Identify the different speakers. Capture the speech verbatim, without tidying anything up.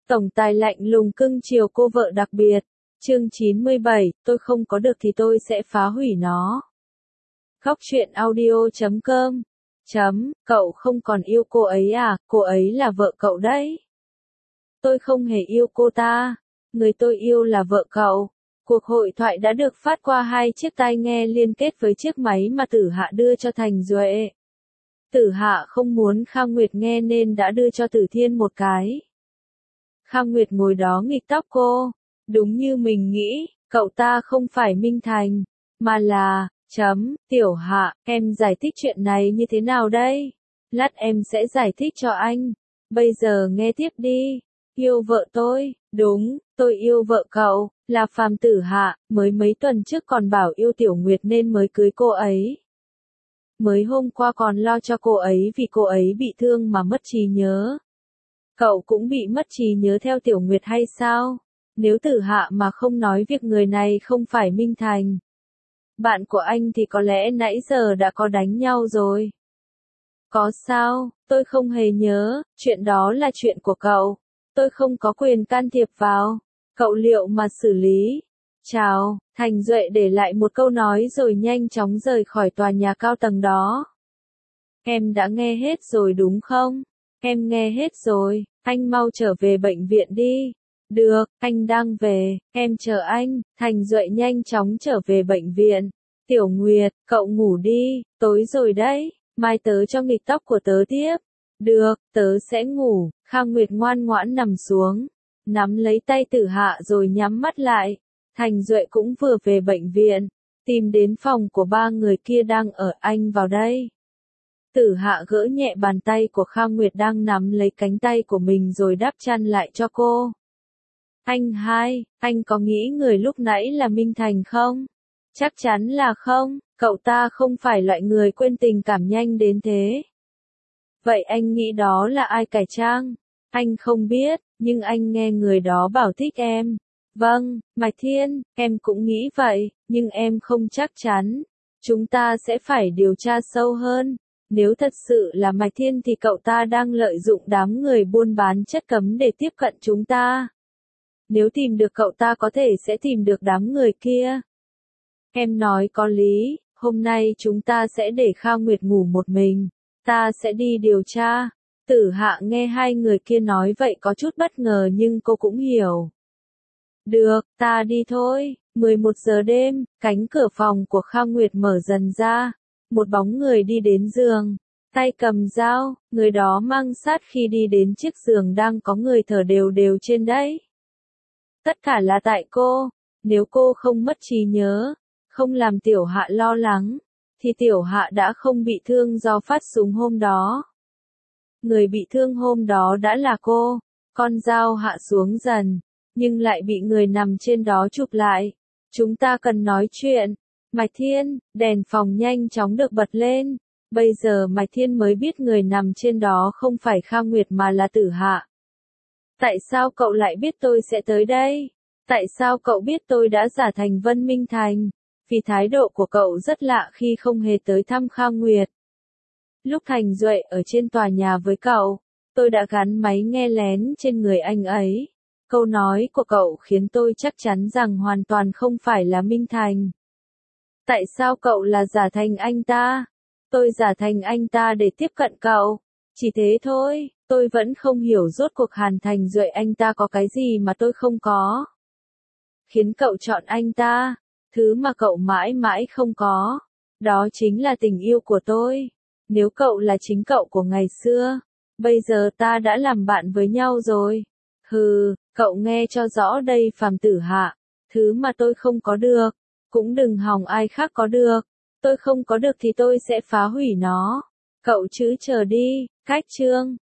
Speaker 1: Tổng tài lạnh lùng cưng chiều cô vợ đặc biệt. Chương chín mươi bảy, tôi không có được thì tôi sẽ phá hủy nó. Góc truyện audio chấm com. Chấm, cậu không còn yêu cô ấy à, cô ấy là vợ cậu đấy. Tôi không hề yêu cô ta. Người tôi yêu là vợ cậu. Cuộc hội thoại đã được phát qua hai chiếc tai nghe liên kết với chiếc máy mà Tử Hạ đưa cho Thành Duệ. Tử Hạ không muốn Khang Nguyệt nghe nên đã đưa cho Tử Thiên một cái. Khang Nguyệt ngồi đó nghịch tóc cô. Đúng như mình nghĩ, cậu ta không phải Minh Thành, mà là, chấm, Tiểu Hạ, em giải thích chuyện này như thế nào đây? Lát em sẽ giải thích cho anh. Bây giờ nghe tiếp đi. Yêu vợ tôi, đúng, tôi yêu vợ cậu, là Phàm Tử Hạ, mới mấy tuần trước còn bảo yêu Tiểu Nguyệt nên mới cưới cô ấy. Mới hôm qua còn lo cho cô ấy vì cô ấy bị thương mà mất trí nhớ. Cậu cũng bị mất trí nhớ theo Tiểu Nguyệt hay sao? Nếu Tử Hạ mà không nói việc người này không phải Minh Thành, bạn của anh thì có lẽ nãy giờ đã có đánh nhau rồi. Có sao, tôi không hề nhớ, chuyện đó là chuyện của cậu. Tôi không có quyền can thiệp vào. Cậu liệu mà xử lý. Chào, Thành Duệ để lại một câu nói rồi nhanh chóng rời khỏi tòa nhà cao tầng đó. Em đã nghe hết rồi đúng không? Em nghe hết rồi, anh mau trở về bệnh viện đi. Được, anh đang về, em chờ anh. Thành Duệ nhanh chóng trở về bệnh viện. Tiểu Nguyệt, cậu ngủ đi, tối rồi đấy, mai tớ cho nghịch tóc của tớ tiếp. Được, tớ sẽ ngủ. Khang Nguyệt ngoan ngoãn nằm xuống, nắm lấy tay Tử Hạ rồi nhắm mắt lại. Thành Duệ cũng vừa về bệnh viện, tìm đến phòng của ba người kia đang ở. Anh vào đây. Tử Hạ gỡ nhẹ bàn tay của Khang Nguyệt đang nắm lấy cánh tay của mình rồi đắp chăn lại cho cô. Anh hai, anh có nghĩ người lúc nãy là Minh Thành không? Chắc chắn là không, cậu ta không phải loại người quên tình cảm nhanh đến thế. Vậy anh nghĩ đó là ai cải trang? Anh không biết, nhưng anh nghe người đó bảo thích em. Vâng, Mạch Thiên, em cũng nghĩ vậy, nhưng em không chắc chắn. Chúng ta sẽ phải điều tra sâu hơn. Nếu thật sự là Mạch Thiên thì cậu ta đang lợi dụng đám người buôn bán chất cấm để tiếp cận chúng ta. Nếu tìm được cậu ta có thể sẽ tìm được đám người kia. Em nói có lý, hôm nay chúng ta sẽ để Khang Nguyệt ngủ một mình. Ta sẽ đi điều tra. Tử Hạ nghe hai người kia nói vậy có chút bất ngờ nhưng cô cũng hiểu. Được, ta đi thôi. mười một giờ đêm, cánh cửa phòng của Khang Nguyệt mở dần ra. Một bóng người đi đến giường, tay cầm dao, người đó mang sát khi đi đến chiếc giường đang có người thở đều đều trên đấy. Tất cả là tại cô, nếu cô không mất trí nhớ, không làm Tiểu Hạ lo lắng, thì Tiểu Hạ đã không bị thương do phát súng hôm đó. Người bị thương hôm đó đã là cô, con dao hạ xuống dần, nhưng lại bị người nằm trên đó chụp lại. Chúng ta cần nói chuyện. Mạch Thiên, đèn phòng nhanh chóng được bật lên. Bây giờ Mạch Thiên mới biết người nằm trên đó không phải Khang Nguyệt mà là Tử Hạ. Tại sao cậu lại biết tôi sẽ tới đây? Tại sao cậu biết tôi đã giả thành Vân Minh Thành? Vì thái độ của cậu rất lạ khi không hề tới thăm Khang Nguyệt. Lúc Thành Duệ ở trên tòa nhà với cậu, tôi đã gắn máy nghe lén trên người anh ấy. Câu nói của cậu khiến tôi chắc chắn rằng hoàn toàn không phải là Minh Thành. Tại sao cậu là giả thành anh ta? Tôi giả thành anh ta để tiếp cận cậu. Chỉ thế thôi, tôi vẫn không hiểu rốt cuộc Hàn Thành Duệ anh ta có cái gì mà tôi không có. Khiến cậu chọn anh ta, thứ mà cậu mãi mãi không có. Đó chính là tình yêu của tôi. Nếu cậu là chính cậu của ngày xưa, bây giờ ta đã làm bạn với nhau rồi. Hừ, cậu nghe cho rõ đây Phàm Tử Hạ, thứ mà tôi không có được, cũng đừng hòng ai khác có được. Tôi không có được thì tôi sẽ phá hủy nó. Cậu chứ chờ đi, cách chương.